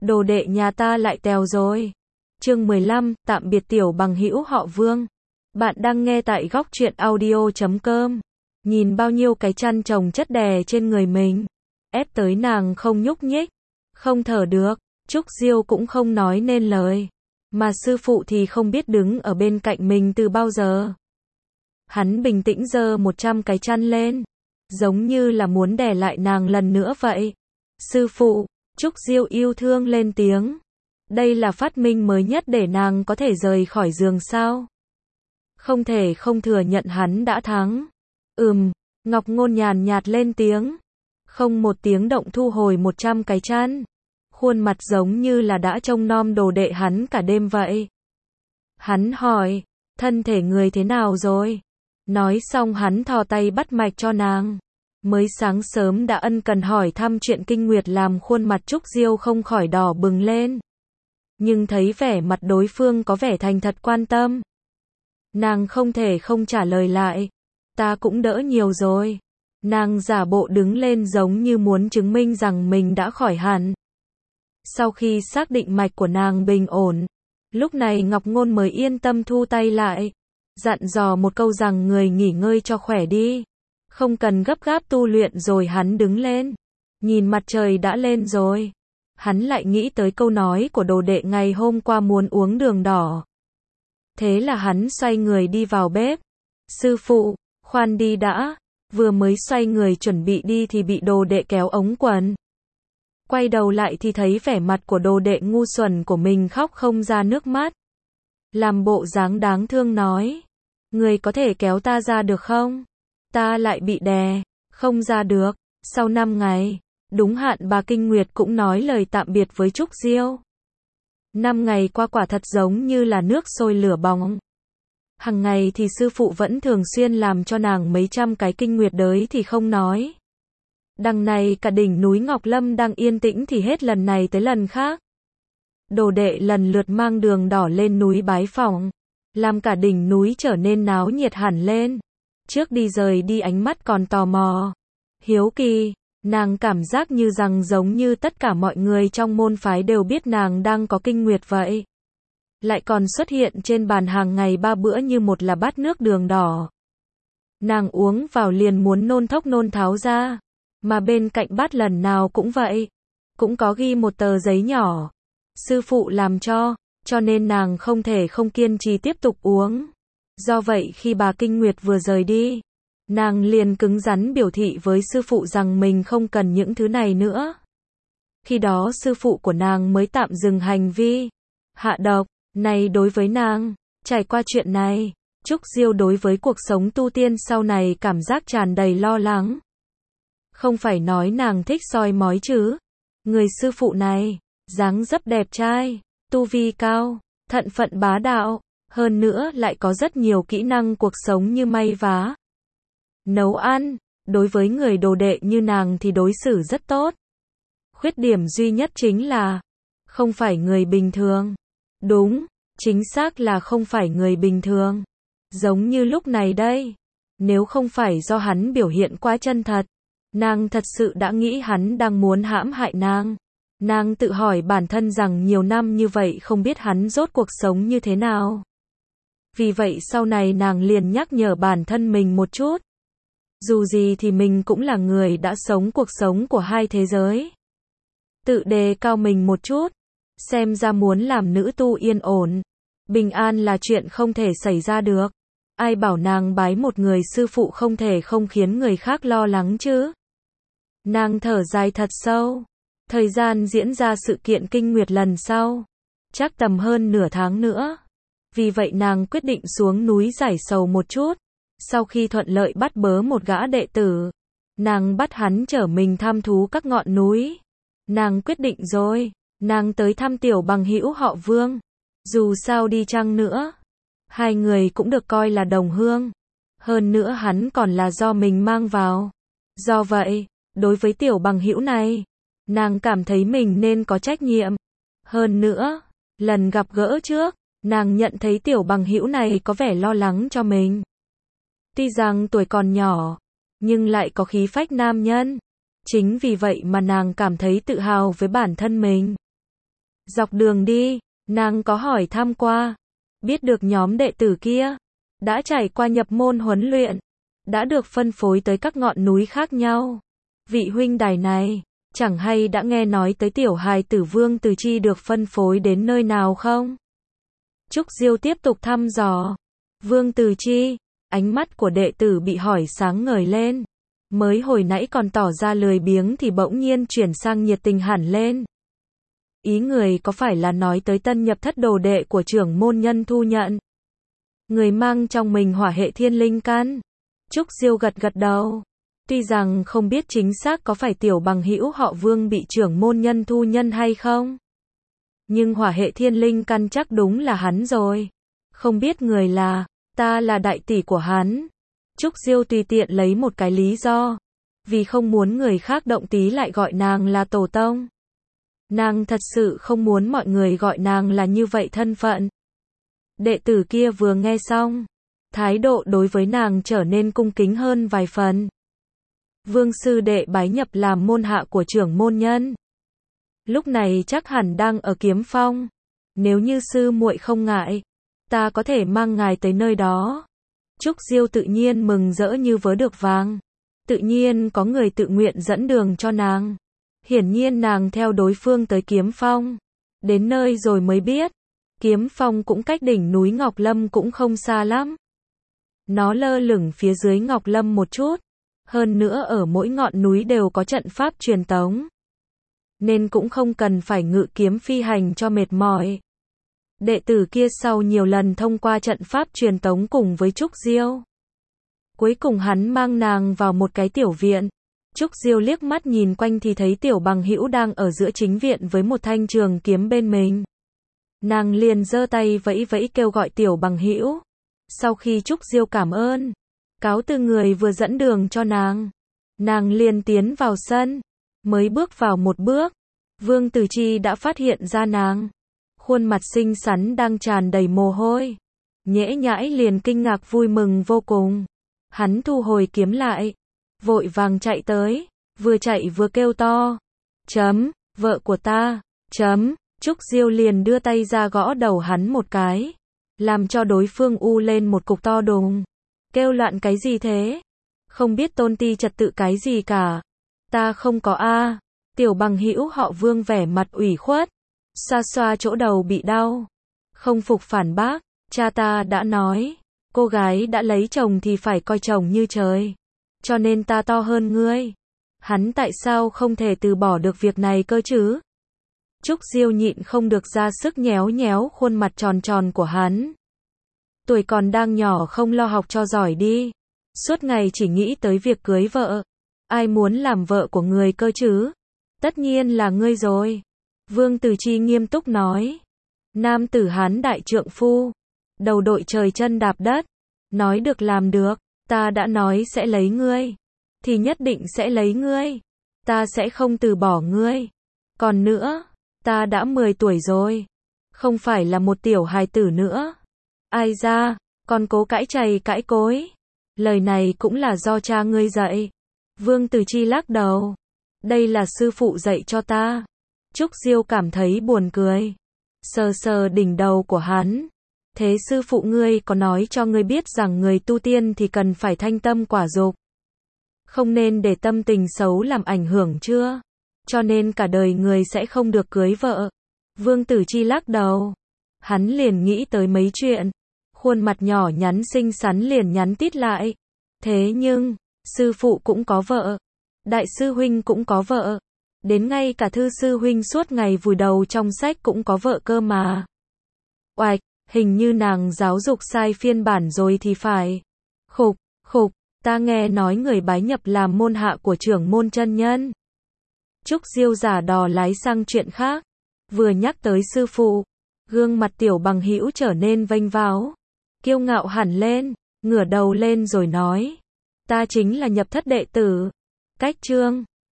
Đồ đệ nhà ta lại tèo rồi. Chương 15, tạm biệt tiểu bằng hữu họ Vương. Bạn đang nghe tại góc truyện audio.com. Nhìn bao nhiêu cái chăn chồng chất đè trên người mình, ép tới nàng không nhúc nhích, không thở được. Trúc Diêu cũng không nói nên lời, mà sư phụ thì không biết đứng ở bên cạnh mình từ bao giờ. Hắn bình tĩnh giơ 100 cái chăn lên, giống như là muốn đè lại nàng lần nữa vậy. Sư phụ, Trúc Diêu yêu thương lên tiếng. Đây là phát minh mới nhất để nàng có thể rời khỏi giường sao? Không thể không thừa nhận hắn đã thắng. Ngọc Ngôn nhàn nhạt lên tiếng. Không một tiếng động thu hồi 100 cái chăn. Khuôn mặt giống như là đã trông nom đồ đệ hắn cả đêm vậy. Hắn hỏi, thân thể người thế nào rồi? Nói xong hắn thò tay bắt mạch cho nàng. Mới sáng sớm đã ân cần hỏi thăm chuyện kinh nguyệt làm khuôn mặt Trúc Diêu không khỏi đỏ bừng lên. Nhưng thấy vẻ mặt đối phương có vẻ thành thật quan tâm, nàng không thể không trả lời lại. Ta cũng đỡ nhiều rồi. Nàng giả bộ đứng lên giống như muốn chứng minh rằng mình đã khỏi hẳn. Sau khi xác định mạch của nàng bình ổn, lúc này Ngọc Ngôn mới yên tâm thu tay lại, dặn dò một câu rằng người nghỉ ngơi cho khỏe đi, không cần gấp gáp tu luyện. Rồi hắn đứng lên, nhìn mặt trời đã lên rồi. Hắn lại nghĩ tới câu nói của đồ đệ ngày hôm qua muốn uống đường đỏ. Thế là hắn xoay người đi vào bếp. Sư phụ, khoan đi đã. Vừa mới xoay người chuẩn bị đi thì bị đồ đệ kéo ống quần. Quay đầu lại thì thấy vẻ mặt của đồ đệ ngu xuẩn của mình khóc không ra nước mắt. Làm bộ dáng đáng thương nói. Người có thể kéo ta ra được không? Ta lại bị đè, không ra được. Sau 5 ngày, đúng hạn bà Kinh Nguyệt cũng nói lời tạm biệt với Trúc Diêu. 5 ngày qua quả thật giống như là nước sôi lửa bỏng. Hằng ngày thì sư phụ vẫn thường xuyên làm cho nàng mấy trăm cái kinh nguyệt đới thì không nói. Đằng này cả đỉnh núi Ngọc Lâm đang yên tĩnh thì hết lần này tới lần khác. Đồ đệ lần lượt mang đường đỏ lên núi bái phỏng, làm cả đỉnh núi trở nên náo nhiệt hẳn lên. Trước đi rời đi ánh mắt còn tò mò, hiếu kỳ. Nàng cảm giác như rằng giống như tất cả mọi người trong môn phái đều biết nàng đang có kinh nguyệt vậy. Lại còn xuất hiện trên bàn hàng ngày 3 bữa như một là bát nước đường đỏ. Nàng uống vào liền muốn nôn thốc nôn tháo ra. Mà bên cạnh bát lần nào cũng vậy. Cũng có ghi một tờ giấy nhỏ. Sư phụ làm cho nên nàng không thể không kiên trì tiếp tục uống. Do vậy khi bà Kinh Nguyệt vừa rời đi, nàng liền cứng rắn biểu thị với sư phụ rằng mình không cần những thứ này nữa. Khi đó sư phụ của nàng mới tạm dừng hành vi hạ độc này đối với nàng. Trải qua chuyện này, Trúc Diêu đối với cuộc sống tu tiên sau này cảm giác tràn đầy lo lắng. Không phải nói nàng thích soi mói chứ. Người sư phụ này, dáng dấp đẹp trai, tu vi cao, thận phận bá đạo, hơn nữa lại có rất nhiều kỹ năng cuộc sống như may vá, nấu ăn. Đối với người đồ đệ như nàng thì đối xử rất tốt. Khuyết điểm duy nhất chính là không phải người bình thường. Đúng, chính xác là không phải người bình thường. Giống như lúc này đây, nếu không phải do hắn biểu hiện quá chân thật, nàng thật sự đã nghĩ hắn đang muốn hãm hại nàng. Nàng tự hỏi bản thân rằng nhiều năm như vậy không biết hắn rốt cuộc sống như thế nào. Vì vậy sau này nàng liền nhắc nhở bản thân mình một chút. Dù gì thì mình cũng là người đã sống cuộc sống của hai thế giới. Tự đề cao mình một chút. Xem ra muốn làm nữ tu yên ổn, bình an là chuyện không thể xảy ra được. Ai bảo nàng bái một người sư phụ không thể không khiến người khác lo lắng chứ. Nàng thở dài thật sâu. Thời gian diễn ra sự kiện kinh nguyệt lần sau, chắc tầm hơn nửa tháng nữa. Vì vậy nàng quyết định xuống núi giải sầu một chút. Sau khi thuận lợi bắt bớ một gã đệ tử, nàng bắt hắn chở mình thăm thú các ngọn núi. Nàng quyết định rồi, nàng tới thăm tiểu bằng hữu họ Vương. Dù sao đi chăng nữa, hai người cũng được coi là đồng hương. Hơn nữa hắn còn là do mình mang vào. Do vậy, đối với tiểu bằng hữu này, nàng cảm thấy mình nên có trách nhiệm. Hơn nữa, lần gặp gỡ trước, nàng nhận thấy tiểu bằng hữu này có vẻ lo lắng cho mình. Tuy rằng tuổi còn nhỏ, nhưng lại có khí phách nam nhân. Chính vì vậy mà nàng cảm thấy tự hào với bản thân mình. Dọc đường đi, nàng có hỏi thăm qua, biết được nhóm đệ tử kia đã trải qua nhập môn huấn luyện, đã được phân phối tới các ngọn núi khác nhau. Vị huynh đài này, chẳng hay đã nghe nói tới tiểu hài tử Vương Từ Chi được phân phối đến nơi nào không? Trúc Diêu tiếp tục thăm dò. Vương Từ Chi, ánh mắt của đệ tử bị hỏi sáng ngời lên. Mới hồi nãy còn tỏ ra lười biếng thì bỗng nhiên chuyển sang nhiệt tình hẳn lên. Ý người có phải là nói tới tân nhập thất đồ đệ của trưởng môn Nhân thu nhận? Người mang trong mình hỏa hệ thiên linh căn. Trúc Diêu gật gật đầu. Tuy rằng không biết chính xác có phải tiểu bằng hữu họ Vương bị trưởng môn Nhân thu nhân hay không, nhưng hỏa hệ thiên linh căn chắc đúng là hắn rồi. Không biết người là, ta là đại tỷ của hắn. Trúc Diêu tùy tiện lấy một cái lý do, vì không muốn người khác động tí lại gọi nàng là tổ tông. Nàng thật sự không muốn mọi người gọi nàng là như vậy thân phận. Đệ tử kia vừa nghe xong, thái độ đối với nàng trở nên cung kính hơn vài phần. Vương sư đệ bái nhập làm môn hạ của trưởng môn Nhân. Lúc này chắc hẳn đang ở Kiếm Phong. Nếu như sư muội không ngại, ta có thể mang ngài tới nơi đó. Trúc Diêu tự nhiên mừng rỡ như vớ được vàng. Tự nhiên có người tự nguyện dẫn đường cho nàng. Hiển nhiên nàng theo đối phương tới Kiếm Phong. Đến nơi rồi mới biết, Kiếm Phong cũng cách đỉnh núi Ngọc Lâm cũng không xa lắm. Nó lơ lửng phía dưới Ngọc Lâm một chút. Hơn nữa ở mỗi ngọn núi đều có trận pháp truyền tống, nên cũng không cần phải ngự kiếm phi hành cho mệt mỏi. Đệ tử kia sau nhiều lần thông qua trận pháp truyền tống cùng với Trúc Diêu, cuối cùng hắn mang nàng vào một cái tiểu viện. Trúc Diêu liếc mắt nhìn quanh thì thấy tiểu bằng hữu đang ở giữa chính viện với một thanh trường kiếm bên mình. Nàng liền giơ tay vẫy vẫy kêu gọi tiểu bằng hữu. Sau khi Trúc Diêu cảm ơn, cáo từ người vừa dẫn đường cho nàng, nàng liền tiến vào sân. Mới bước vào một bước, Vương Từ Chi đã phát hiện ra nàng. Khuôn mặt xinh xắn đang tràn đầy mồ hôi. Nhễ nhãi liền kinh ngạc vui mừng vô cùng. Hắn thu hồi kiếm lại, vội vàng chạy tới, vừa chạy vừa kêu to. Vợ của ta. Trúc Diêu liền đưa tay ra gõ đầu hắn một cái, làm cho đối phương u lên một cục to đùng. Kêu loạn cái gì thế? Không biết tôn ti trật tự cái gì cả. Ta không có a. Tiểu bằng hữu họ Vương vẻ mặt ủy khuất, xoa xoa chỗ đầu bị đau. Không phục phản bác, cha ta đã nói, cô gái đã lấy chồng thì phải coi chồng như trời. Cho nên ta to hơn ngươi. Hắn tại sao không thể từ bỏ được việc này cơ chứ? Trúc Diêu nhịn không được ra sức nhéo nhéo khuôn mặt tròn tròn của hắn. Tuổi còn đang nhỏ không lo học cho giỏi đi. Suốt ngày chỉ nghĩ tới việc cưới vợ. Ai muốn làm vợ của người cơ chứ? Tất nhiên là ngươi rồi. Vương Từ Chi nghiêm túc nói. Nam tử Hán đại trượng phu, đầu đội trời chân đạp đất. Nói được làm được. Ta đã nói sẽ lấy ngươi, thì nhất định sẽ lấy ngươi. Ta sẽ không từ bỏ ngươi. Còn nữa, ta đã 10 tuổi rồi, không phải là một tiểu hài tử nữa. Ai ra, còn cố cãi chày cãi cối. Lời này cũng là do cha ngươi dạy. Vương Từ Chi lắc đầu. Đây là sư phụ dạy cho ta. Trúc Diêu cảm thấy buồn cười. Sờ sờ đỉnh đầu của hắn. Thế sư phụ ngươi có nói cho ngươi biết rằng người tu tiên thì cần phải thanh tâm quả dục, không nên để tâm tình xấu làm ảnh hưởng chưa? Cho nên cả đời người sẽ không được cưới vợ. Vương Tử Chi lắc đầu. Hắn liền nghĩ tới mấy chuyện. Khuôn mặt nhỏ nhắn xinh xắn liền nhắn tít lại. Thế nhưng, sư phụ cũng có vợ. Đại sư huynh cũng có vợ. Đến ngay cả thư sư huynh suốt ngày vùi đầu trong sách cũng có vợ cơ mà. Oạch, hình như nàng giáo dục sai phiên bản rồi thì phải. Khục, ta nghe nói người bái nhập làm môn hạ của trưởng môn chân nhân. Trúc Diêu giả đò lái sang chuyện khác. Vừa nhắc tới sư phụ, gương mặt tiểu bằng hữu trở nên vênh váo, kiêu ngạo hẳn lên, ngửa đầu lên rồi nói. Ta chính là nhập thất đệ tử. Cách chương